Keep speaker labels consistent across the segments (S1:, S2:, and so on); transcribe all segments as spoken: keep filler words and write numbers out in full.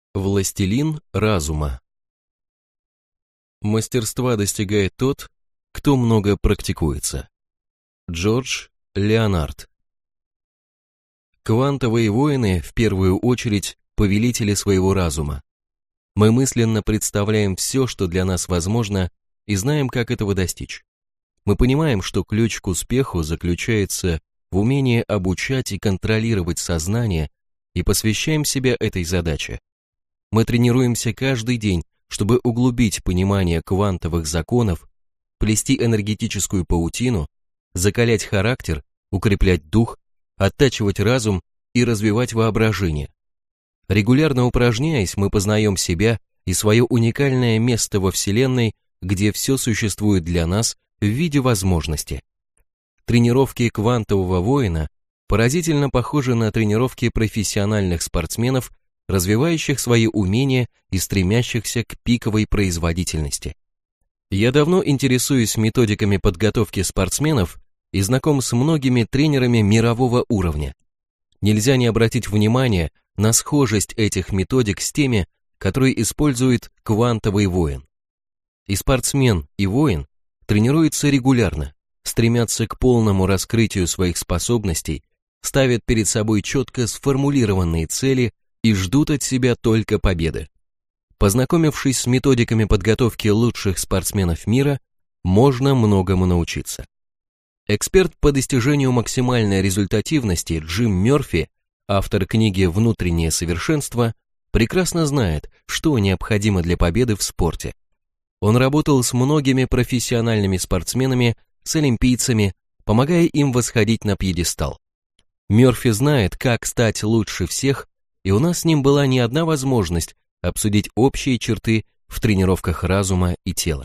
S1: Властелин разума. Мастерства достигает тот, кто много практикуется. Джордж Леонард. Квантовые воины, в первую очередь, повелители своего разума. Мы мысленно представляем все, что для нас возможно, и знаем, как этого достичь. Мы понимаем, что ключ к успеху заключается в умении обучать и контролировать сознание, и посвящаем себя этой задаче. Мы тренируемся каждый день, чтобы углубить понимание квантовых законов, плести энергетическую паутину, закалять характер, укреплять дух, оттачивать разум и развивать воображение. Регулярно упражняясь, мы познаем себя и свое уникальное место во Вселенной, где все существует для нас в виде возможности. Тренировки квантового воина поразительно похожи на тренировки профессиональных спортсменов, развивающих свои умения и стремящихся к пиковой производительности. Я давно интересуюсь методиками подготовки спортсменов и знаком с многими тренерами мирового уровня. Нельзя не обратить внимание на схожесть этих методик с теми, которые использует квантовый воин. И спортсмен, и воин тренируются регулярно, стремятся к полному раскрытию своих способностей, ставят перед собой четко сформулированные цели и ждут от себя только победы. Познакомившись с методиками подготовки лучших спортсменов мира, можно многому научиться. Эксперт по достижению максимальной результативности Джим Мерфи, автор книги «Внутреннее совершенство», прекрасно знает, что необходимо для победы в спорте. Он работал с многими профессиональными спортсменами, с олимпийцами, помогая им восходить на пьедестал. Мерфи знает, как стать лучше всех, и у нас с ним была не одна возможность обсудить общие черты в тренировках разума и тела.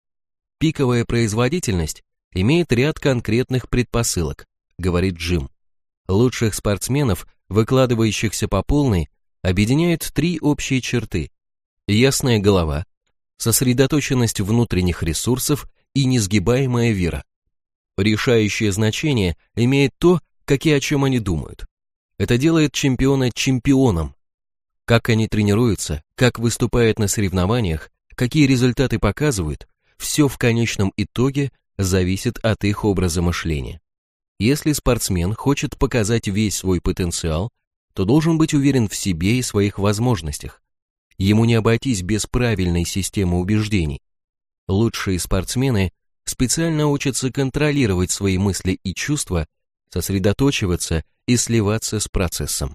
S1: Пиковая производительность имеет ряд конкретных предпосылок, говорит Джим. Лучших спортсменов, выкладывающихся по полной, объединяют три общие черты: ясная голова, сосредоточенность внутренних ресурсов и несгибаемая вера. Решающее значение имеет то, как и о чем они думают. Это делает чемпиона чемпионом. Как они тренируются, как выступают на соревнованиях, какие результаты показывают, все в конечном итоге зависит от их образа мышления. Если спортсмен хочет показать весь свой потенциал, то должен быть уверен в себе и своих возможностях. Ему не обойтись без правильной системы убеждений. Лучшие спортсмены специально учатся контролировать свои мысли и чувства, сосредоточиваться и сливаться с процессом.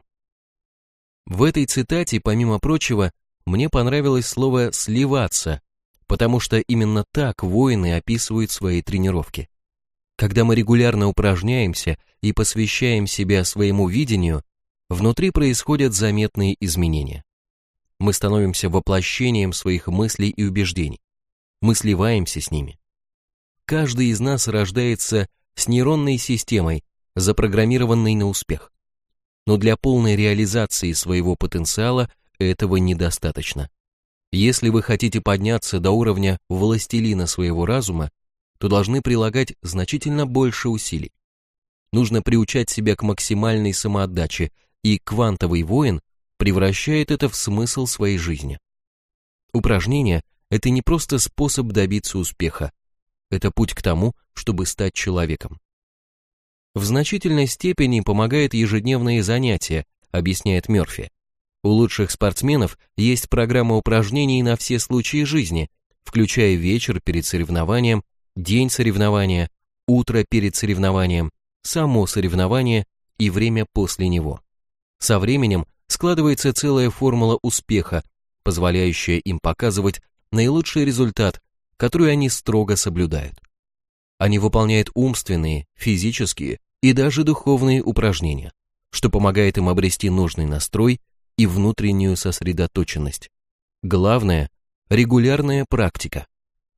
S1: В этой цитате, помимо прочего, мне понравилось слово «сливаться», потому что именно так воины описывают свои тренировки. Когда мы регулярно упражняемся и посвящаем себя своему видению, внутри происходят заметные изменения. Мы становимся воплощением своих мыслей и убеждений. Мы сливаемся с ними. Каждый из нас рождается с нейронной системой, запрограммированной на успех. Но для полной реализации своего потенциала этого недостаточно. Если вы хотите подняться до уровня властелина своего разума, то должны прилагать значительно больше усилий. Нужно приучать себя к максимальной самоотдаче, и квантовый воин превращает это в смысл своей жизни. Упражнение – это не просто способ добиться успеха, это путь к тому, чтобы стать человеком. В значительной степени помогает ежедневные занятия, объясняет Мерфи. У лучших спортсменов есть программа упражнений на все случаи жизни, включая вечер перед соревнованием, день соревнования, утро перед соревнованием, само соревнование и время после него. Со временем складывается целая формула успеха, позволяющая им показывать наилучший результат, который они строго соблюдают. Они выполняют умственные, физические и даже духовные упражнения, что помогает им обрести нужный настрой и внутреннюю сосредоточенность. Главное – регулярная практика.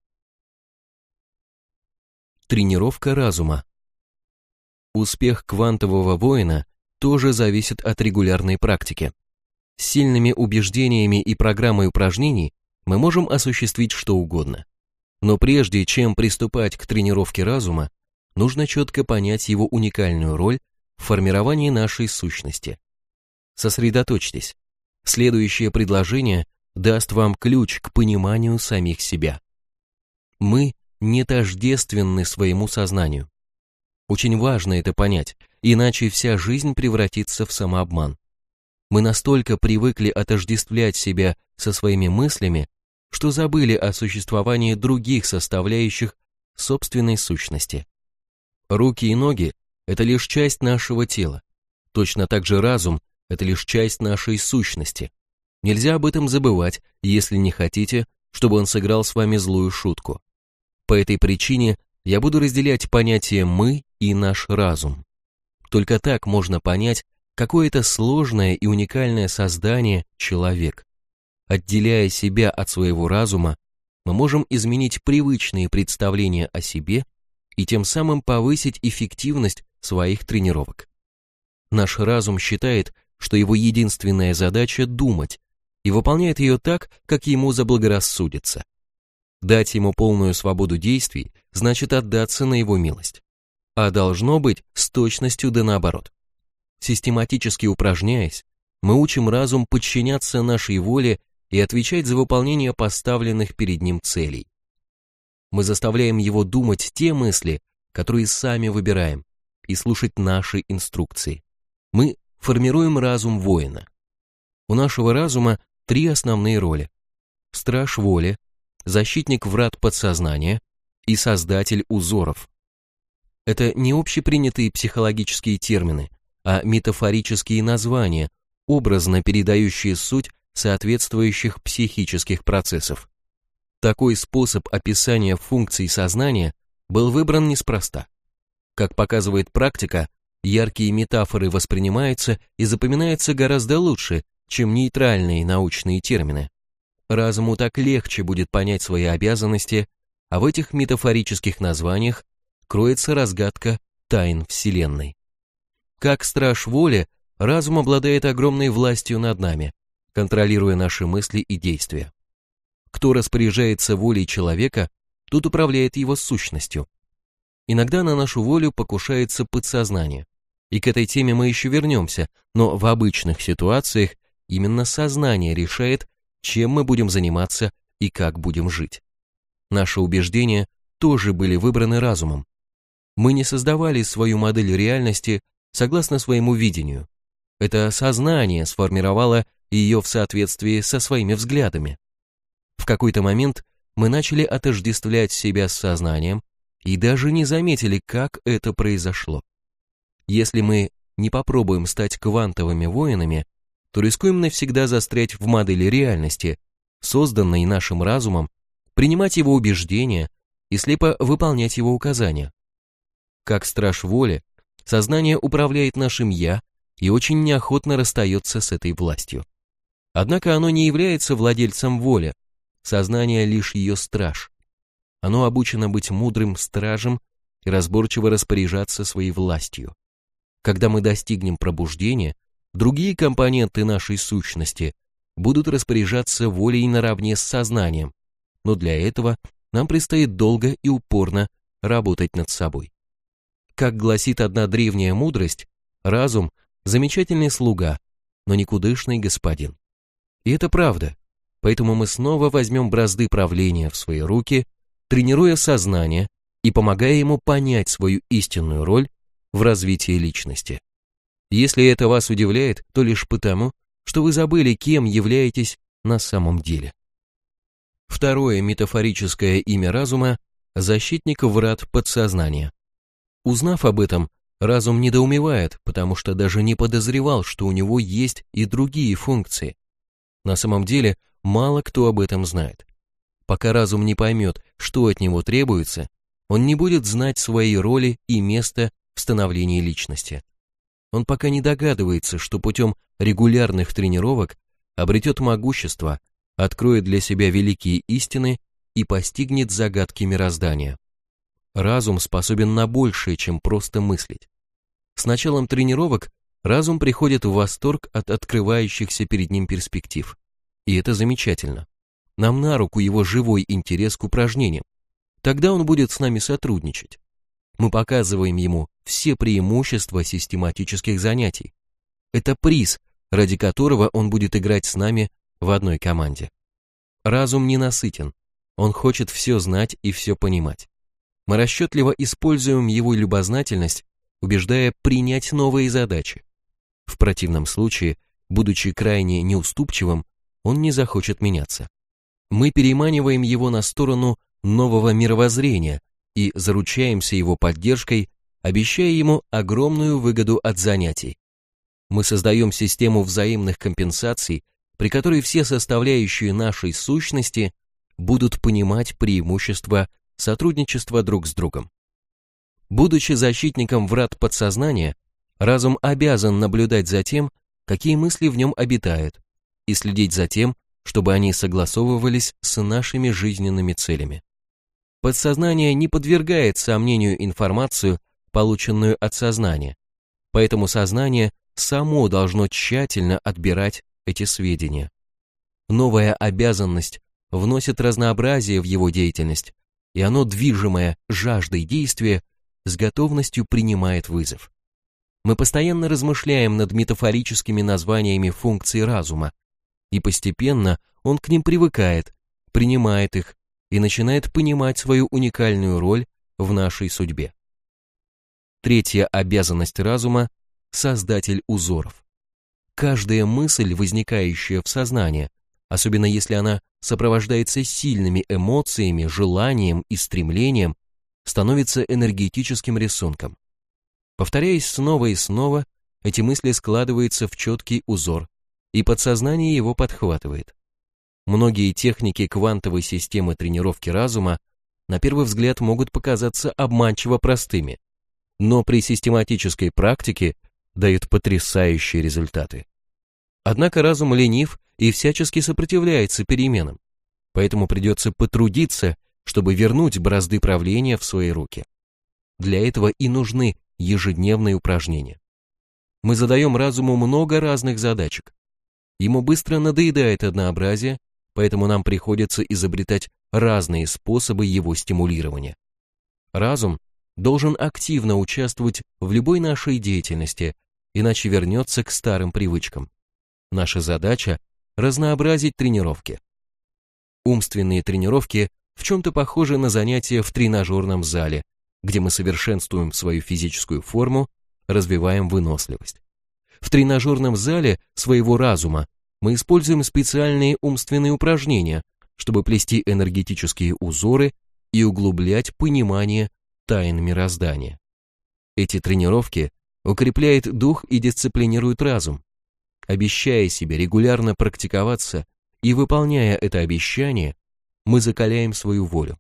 S1: Тренировка разума. Успех квантового воина тоже зависит от регулярной практики. С сильными убеждениями и программой упражнений мы можем осуществить что угодно. Но прежде чем приступать к тренировке разума, нужно четко понять его уникальную роль в формировании нашей сущности. Сосредоточьтесь. Следующее предложение даст вам ключ к пониманию самих себя. Мы не тождественны своему сознанию. Очень важно это понять, иначе вся жизнь превратится в самообман. Мы настолько привыкли отождествлять себя со своими мыслями, что забыли о существовании других составляющих собственной сущности. Руки и ноги – это лишь часть нашего тела. Точно так же разум – это лишь часть нашей сущности. Нельзя об этом забывать, если не хотите, чтобы он сыграл с вами злую шутку. По этой причине я буду разделять понятия «мы» и «наш разум». Только так можно понять, какое это сложное и уникальное создание человек. Отделяя себя от своего разума, мы можем изменить привычные представления о себе и тем самым повысить эффективность своих тренировок. Наш разум считает, что его единственная задача – думать, и выполняет ее так, как ему заблагорассудится. Дать ему полную свободу действий значит отдаться на его милость. А должно быть с точностью да наоборот. Систематически упражняясь, мы учим разум подчиняться нашей воле и отвечать за выполнение поставленных перед ним целей. Мы заставляем его думать те мысли, которые сами выбираем, и слушать наши инструкции. Мы формируем разум воина. У нашего разума три основные роли: страж воли, защитник врат подсознания и создатель узоров. Это не общепринятые психологические термины, а метафорические названия, образно передающие суть соответствующих психических процессов. Такой способ описания функций сознания был выбран неспроста. Как показывает практика, яркие метафоры воспринимаются и запоминаются гораздо лучше, чем нейтральные научные термины. Разуму так легче будет понять свои обязанности, а в этих метафорических названиях кроется разгадка тайн Вселенной. Как страж воли, разум обладает огромной властью над нами, контролируя наши мысли и действия. Кто распоряжается волей человека, тот управляет его сущностью. Иногда на нашу волю покушается подсознание, и к этой теме мы еще вернемся, но в обычных ситуациях именно сознание решает, чем мы будем заниматься и как будем жить. Наши убеждения тоже были выбраны разумом. Мы не создавали свою модель реальности согласно своему видению. Это сознание сформировало ее в соответствии со своими взглядами. В какой-то момент мы начали отождествлять себя с сознанием и даже не заметили, как это произошло. Если мы не попробуем стать квантовыми воинами, то рискуем навсегда застрять в модели реальности, созданной нашим разумом, принимать его убеждения и слепо выполнять его указания. Как страж воли, сознание управляет нашим «я» и очень неохотно расстается с этой властью. Однако оно не является владельцем воли, сознание лишь ее страж. Оно обучено быть мудрым стражем и разборчиво распоряжаться своей властью. Когда мы достигнем пробуждения, другие компоненты нашей сущности будут распоряжаться волей наравне с сознанием, но для этого нам предстоит долго и упорно работать над собой. Как гласит одна древняя мудрость, разум – замечательный слуга, но никудышный господин. И это правда, поэтому мы снова возьмем бразды правления в свои руки, тренируя сознание и помогая ему понять свою истинную роль в развитии личности. Если это вас удивляет, то лишь потому, что вы забыли, кем являетесь на самом деле. Второе метафорическое имя разума – защитник врат подсознания. Узнав об этом, разум недоумевает, потому что даже не подозревал, что у него есть и другие функции. На самом деле, мало кто об этом знает. Пока разум не поймет, что от него требуется, он не будет знать своей роли и места в становлении личности. Он пока не догадывается, что путем регулярных тренировок обретет могущество, откроет для себя великие истины и постигнет загадки мироздания. Разум способен на большее, чем просто мыслить. С началом тренировок разум приходит в восторг от открывающихся перед ним перспектив. И это замечательно. Нам на руку его живой интерес к упражнениям. Тогда он будет с нами сотрудничать. Мы показываем ему все преимущества систематических занятий. Это приз ради которого он будет играть с нами в одной команде. Разум ненасытен, он хочет все знать и все понимать. Мы расчетливо используем его любознательность, убеждая принять новые задачи. В противном случае, будучи крайне неуступчивым, он не захочет меняться. Мы переманиваем его на сторону нового мировоззрения и заручаемся его поддержкой, обещая ему огромную выгоду от занятий. Мы создаем систему взаимных компенсаций, при которой все составляющие нашей сущности будут понимать преимущества сотрудничества друг с другом. Будучи защитником врат подсознания, разум обязан наблюдать за тем, какие мысли в нем обитают, и следить за тем, чтобы они согласовывались с нашими жизненными целями. Подсознание не подвергает сомнению информацию, полученную от сознания, поэтому сознание само должно тщательно отбирать эти сведения. Новая обязанность вносит разнообразие в его деятельность, и оно, движимое жаждой действия, с готовностью принимает вызов. Мы постоянно размышляем над метафорическими названиями функций разума, и постепенно он к ним привыкает, принимает их и начинает понимать свою уникальную роль в нашей судьбе. Третья обязанность разума – создатель узоров. Каждая мысль, возникающая в сознании, особенно если она сопровождается сильными эмоциями, желанием и стремлением, становится энергетическим рисунком. Повторяясь снова и снова, эти мысли складываются в четкий узор, и подсознание его подхватывает. Многие техники квантовой системы тренировки разума на первый взгляд могут показаться обманчиво простыми, но при систематической практике дают потрясающие результаты. Однако разум ленив и всячески сопротивляется переменам, поэтому придется потрудиться, чтобы вернуть бразды правления в свои руки. Для этого и нужны ежедневные упражнения. Мы задаем разуму много разных задачек. Ему быстро надоедает однообразие, поэтому нам приходится изобретать разные способы его стимулирования. Разум должен активно участвовать в любой нашей деятельности, иначе вернется к старым привычкам. Наша задача – разнообразить тренировки. Умственные тренировки в чем-то похожи на занятия в тренажерном зале, где мы совершенствуем свою физическую форму, развиваем выносливость. В тренажерном зале своего разума мы используем специальные умственные упражнения, чтобы плести энергетические узоры и углублять понимание тайн мироздания. Эти тренировки укрепляют дух и дисциплинируют разум. Обещая себе регулярно практиковаться и выполняя это обещание, мы закаляем свою волю.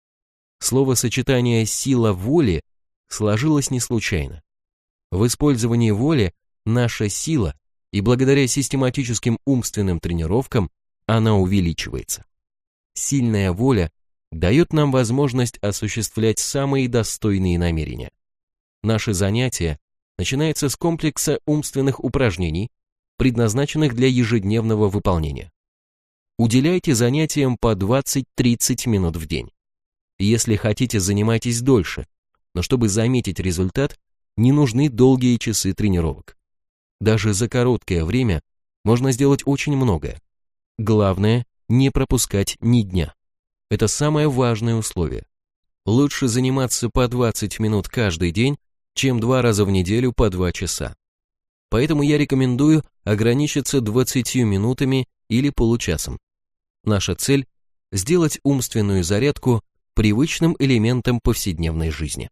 S1: Словосочетание «сила воли» сложилось не случайно. В использовании воли наша сила, и благодаря систематическим умственным тренировкам она увеличивается. Сильная воля дает нам возможность осуществлять самые достойные намерения. Наше занятие начинается с комплекса умственных упражнений, предназначенных для ежедневного выполнения. Уделяйте занятиям по двадцать-тридцать минут в день. Если хотите, занимайтесь дольше, но чтобы заметить результат, не нужны долгие часы тренировок. Даже за короткое время можно сделать очень многое. Главное – не пропускать ни дня. Это самое важное условие. Лучше заниматься по двадцать минут каждый день, чем два раза в неделю по два часа. Поэтому я рекомендую ограничиться двадцатью минутами или получасом. Наша цель – сделать умственную зарядку привычным элементом повседневной жизни.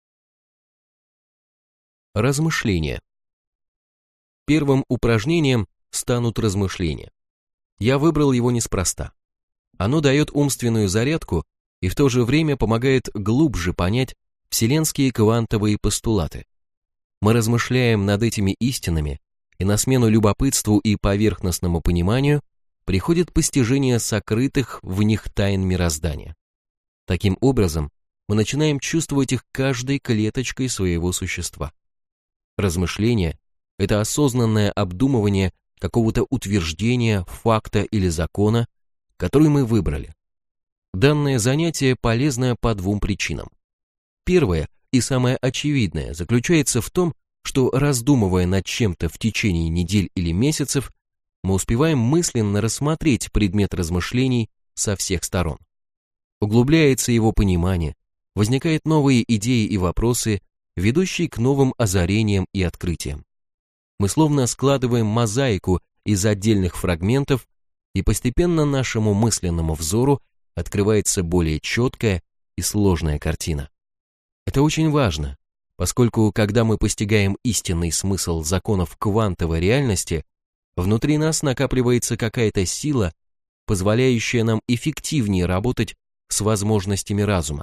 S1: Размышления. Первым упражнением станут размышления. Я выбрал его неспроста. Оно дает умственную зарядку и в то же время помогает глубже понять вселенские квантовые постулаты. Мы размышляем над этими истинами, и на смену любопытству и поверхностному пониманию приходит постижение сокрытых в них тайн мироздания. Таким образом, мы начинаем чувствовать их каждой клеточкой своего существа. Размышление – это осознанное обдумывание какого-то утверждения, факта или закона, который мы выбрали. Данное занятие полезно по двум причинам. Первое и самое очевидное заключается в том, что, раздумывая над чем-то в течение недель или месяцев, мы успеваем мысленно рассмотреть предмет размышлений со всех сторон. Углубляется его понимание, возникают новые идеи и вопросы, ведущие к новым озарениям и открытиям. Мы словно складываем мозаику из отдельных фрагментов, и постепенно нашему мысленному взору открывается более четкая и сложная картина. Это очень важно, поскольку когда мы постигаем истинный смысл законов квантовой реальности, внутри нас накапливается какая-то сила, позволяющая нам эффективнее работать с возможностями разума.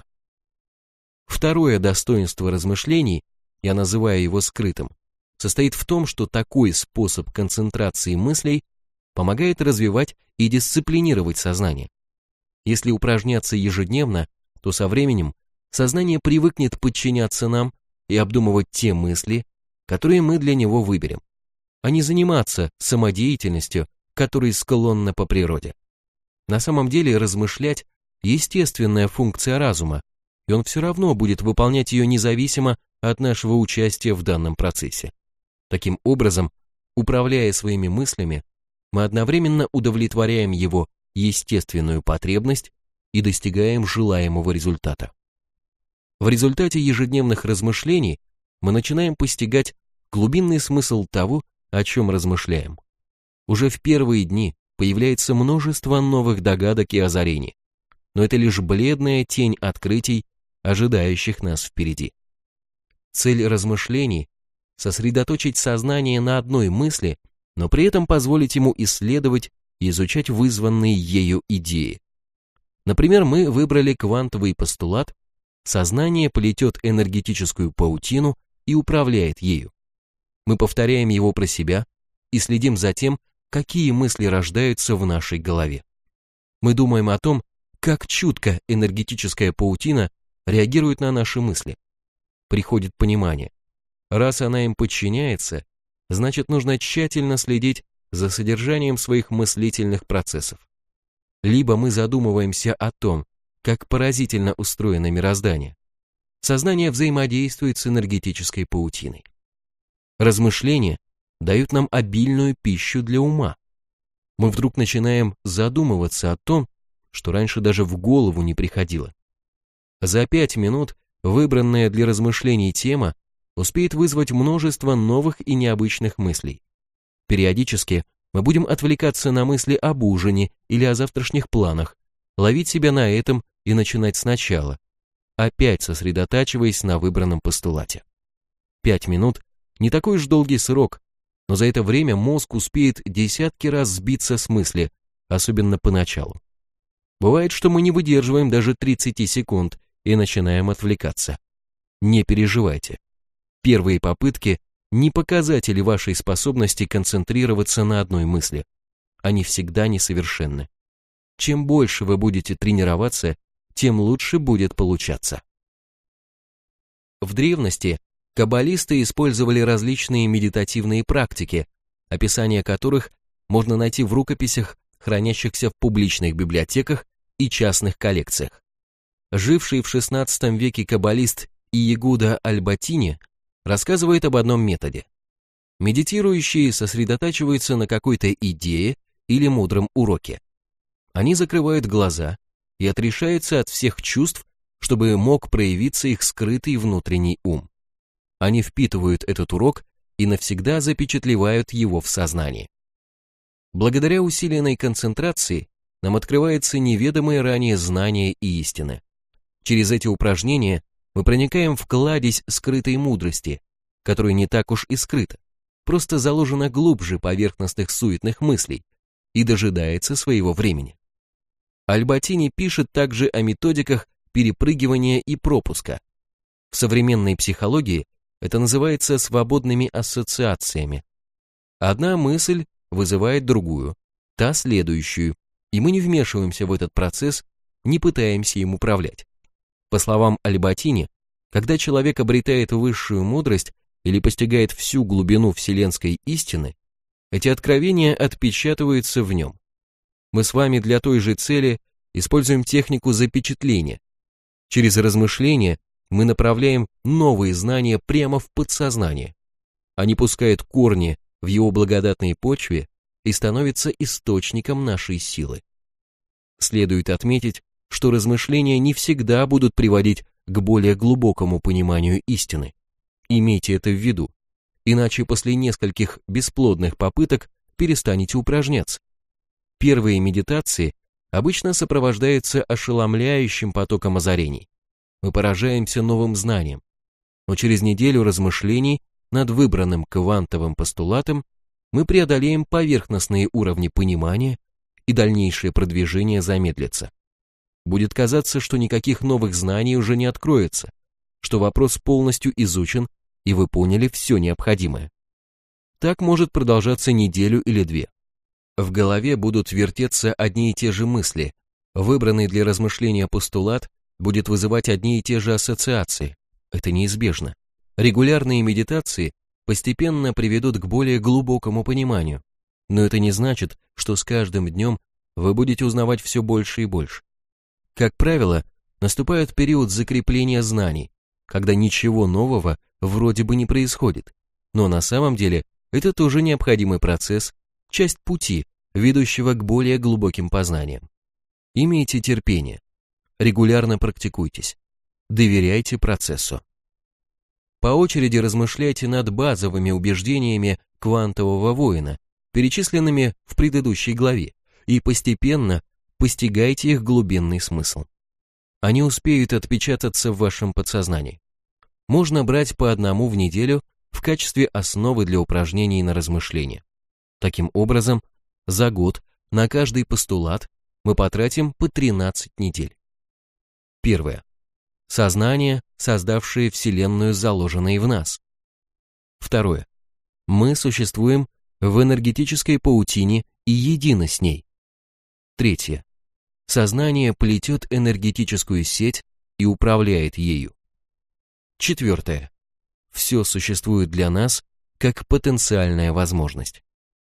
S1: Второе достоинство размышлений, я называю его скрытым, состоит в том, что такой способ концентрации мыслей помогает развивать и дисциплинировать сознание. Если упражняться ежедневно, то со временем сознание привыкнет подчиняться нам и обдумывать те мысли, которые мы для него выберем, а не заниматься самодеятельностью, которой склонна по природе. На самом деле размышлять – естественная функция разума, и он все равно будет выполнять ее независимо от нашего участия в данном процессе. Таким образом, управляя своими мыслями, мы одновременно удовлетворяем его естественную потребность и достигаем желаемого результата. В результате ежедневных размышлений мы начинаем постигать глубинный смысл того, о чем размышляем. Уже в первые дни появляется множество новых догадок и озарений, но это лишь бледная тень открытий, ожидающих нас впереди. Цель размышлений – сосредоточить сознание на одной мысли, но при этом позволить ему исследовать и изучать вызванные ею идеи. Например, мы выбрали квантовый постулат: сознание плетет энергетическую паутину и управляет ею. Мы повторяем его про себя и следим за тем, какие мысли рождаются в нашей голове. Мы думаем о том, как чутко энергетическая паутина реагирует на наши мысли. Приходит понимание. Раз она им подчиняется, значит, нужно тщательно следить за содержанием своих мыслительных процессов. Либо мы задумываемся о том, как поразительно устроено мироздание. Сознание взаимодействует с энергетической паутиной. Размышления дают нам обильную пищу для ума. Мы вдруг начинаем задумываться о том, что раньше даже в голову не приходило. За пять минут выбранная для размышлений тема успеет вызвать множество новых и необычных мыслей. Периодически мы будем отвлекаться на мысли об ужине или о завтрашних планах, ловить себя на этом и начинать сначала, опять сосредотачиваясь на выбранном постулате. Пять минут – не такой уж долгий срок, но за это время мозг успеет десятки раз сбиться с мысли, особенно поначалу. Бывает, что мы не выдерживаем даже тридцати секунд и начинаем отвлекаться. Не переживайте. Первые попытки не показатели вашей способности концентрироваться на одной мысли. Они всегда несовершенны. Чем больше вы будете тренироваться, тем лучше будет получаться. В древности каббалисты использовали различные медитативные практики, описание которых можно найти в рукописях, хранящихся в публичных библиотеках и частных коллекциях. Живший в шестнадцатом веке каббалист Иегуда Альбатини рассказывает об одном методе. Медитирующие сосредотачиваются на какой-то идее или мудром уроке. Они закрывают глаза и отрешаются от всех чувств, чтобы мог проявиться их скрытый внутренний ум. Они впитывают этот урок и навсегда запечатлевают его в сознании. Благодаря усиленной концентрации нам открывается неведомые ранее знания и истины. Через эти упражнения мы проникаем в кладезь скрытой мудрости, которая не так уж и скрыта, просто заложена глубже поверхностных суетных мыслей и дожидается своего времени. Альбатини пишет также о методиках перепрыгивания и пропуска. В современной психологии это называется свободными ассоциациями. Одна мысль вызывает другую, та следующую, и мы не вмешиваемся в этот процесс, не пытаемся им управлять. По словам Альбатини, когда человек обретает высшую мудрость или постигает всю глубину вселенской истины, эти откровения отпечатываются в нем. Мы с вами для той же цели используем технику запечатления. Через размышления мы направляем новые знания прямо в подсознание. Они пускают корни в его благодатной почве и становятся источником нашей силы. Следует отметить, что размышления не всегда будут приводить к более глубокому пониманию истины. Имейте это в виду, иначе после нескольких бесплодных попыток перестанете упражняться. Первые медитации обычно сопровождаются ошеломляющим потоком озарений. Мы поражаемся новым знанием, но через неделю размышлений над выбранным квантовым постулатом мы преодолеем поверхностные уровни понимания, и дальнейшее продвижение замедлится. Будет казаться, что никаких новых знаний уже не откроется, что вопрос полностью изучен, и вы поняли все необходимое. Так может продолжаться неделю или две. В голове будут вертеться одни и те же мысли, выбранный для размышления постулат будет вызывать одни и те же ассоциации. Это неизбежно. Регулярные медитации постепенно приведут к более глубокому пониманию, но это не значит, что с каждым днем вы будете узнавать все больше и больше. Как правило, наступает период закрепления знаний, когда ничего нового вроде бы не происходит, но на самом деле это тоже необходимый процесс, часть пути, ведущего к более глубоким познаниям. Имейте терпение, регулярно практикуйтесь, доверяйте процессу. По очереди размышляйте над базовыми убеждениями квантового воина, перечисленными в предыдущей главе, и постепенно постигайте их глубинный смысл. Они успеют отпечататься в вашем подсознании. Можно брать по одному в неделю в качестве основы для упражнений на размышление. Таким образом, за год на каждый постулат мы потратим по тринадцать недель. Первое. Сознание, создавшее Вселенную, заложенное в нас. Второе. Мы существуем в энергетической паутине и едины с ней. Третье. Сознание плетет энергетическую сеть и управляет ею. Четвертое. Все существует для нас как потенциальная возможность.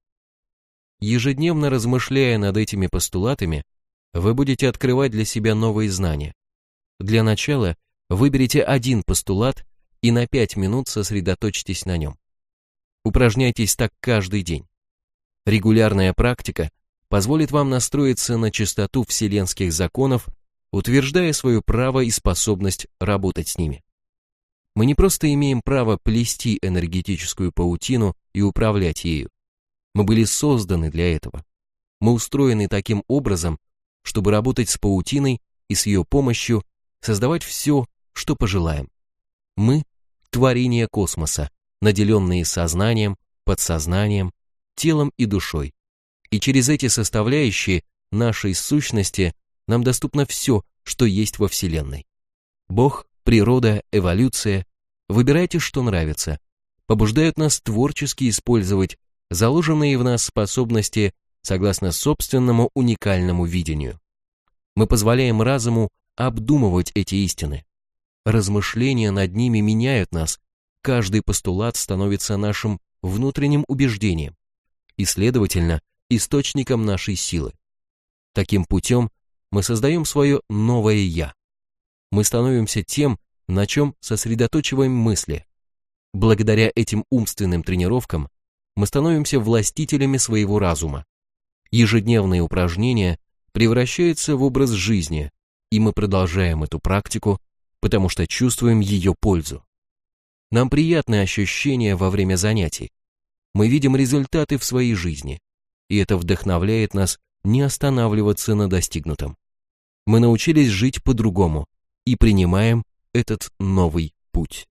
S1: Ежедневно размышляя над этими постулатами, вы будете открывать для себя новые знания. Для начала выберите один постулат и на пять минут сосредоточьтесь на нем. Упражняйтесь так каждый день. Регулярная практика позволит вам настроиться на частоту вселенских законов, утверждая свое право и способность работать с ними. Мы не просто имеем право плести энергетическую паутину и управлять ею. Мы были созданы для этого. Мы устроены таким образом, чтобы работать с паутиной и с ее помощью создавать все, что пожелаем. Мы – творение космоса, наделенные сознанием, подсознанием, телом и душой. И через эти составляющие нашей сущности нам доступно все, что есть во Вселенной. Бог, природа, эволюция, выбирайте, что нравится, побуждают нас творчески использовать заложенные в нас способности согласно собственному уникальному видению. Мы позволяем разуму обдумывать эти истины. Размышления над ними меняют нас, каждый постулат становится нашим внутренним убеждением и, следовательно, источником нашей силы. Таким путем мы создаем свое новое «я». Мы становимся тем, на чем сосредоточиваем мысли. Благодаря этим умственным тренировкам мы становимся властителями своего разума. Ежедневные упражнения превращаются в образ жизни, и мы продолжаем эту практику, потому что чувствуем ее пользу. Нам приятны ощущения во время занятий. Мы видим результаты в своей жизни, и это вдохновляет нас не останавливаться на достигнутом. Мы научились жить по-другому и принимаем этот новый путь.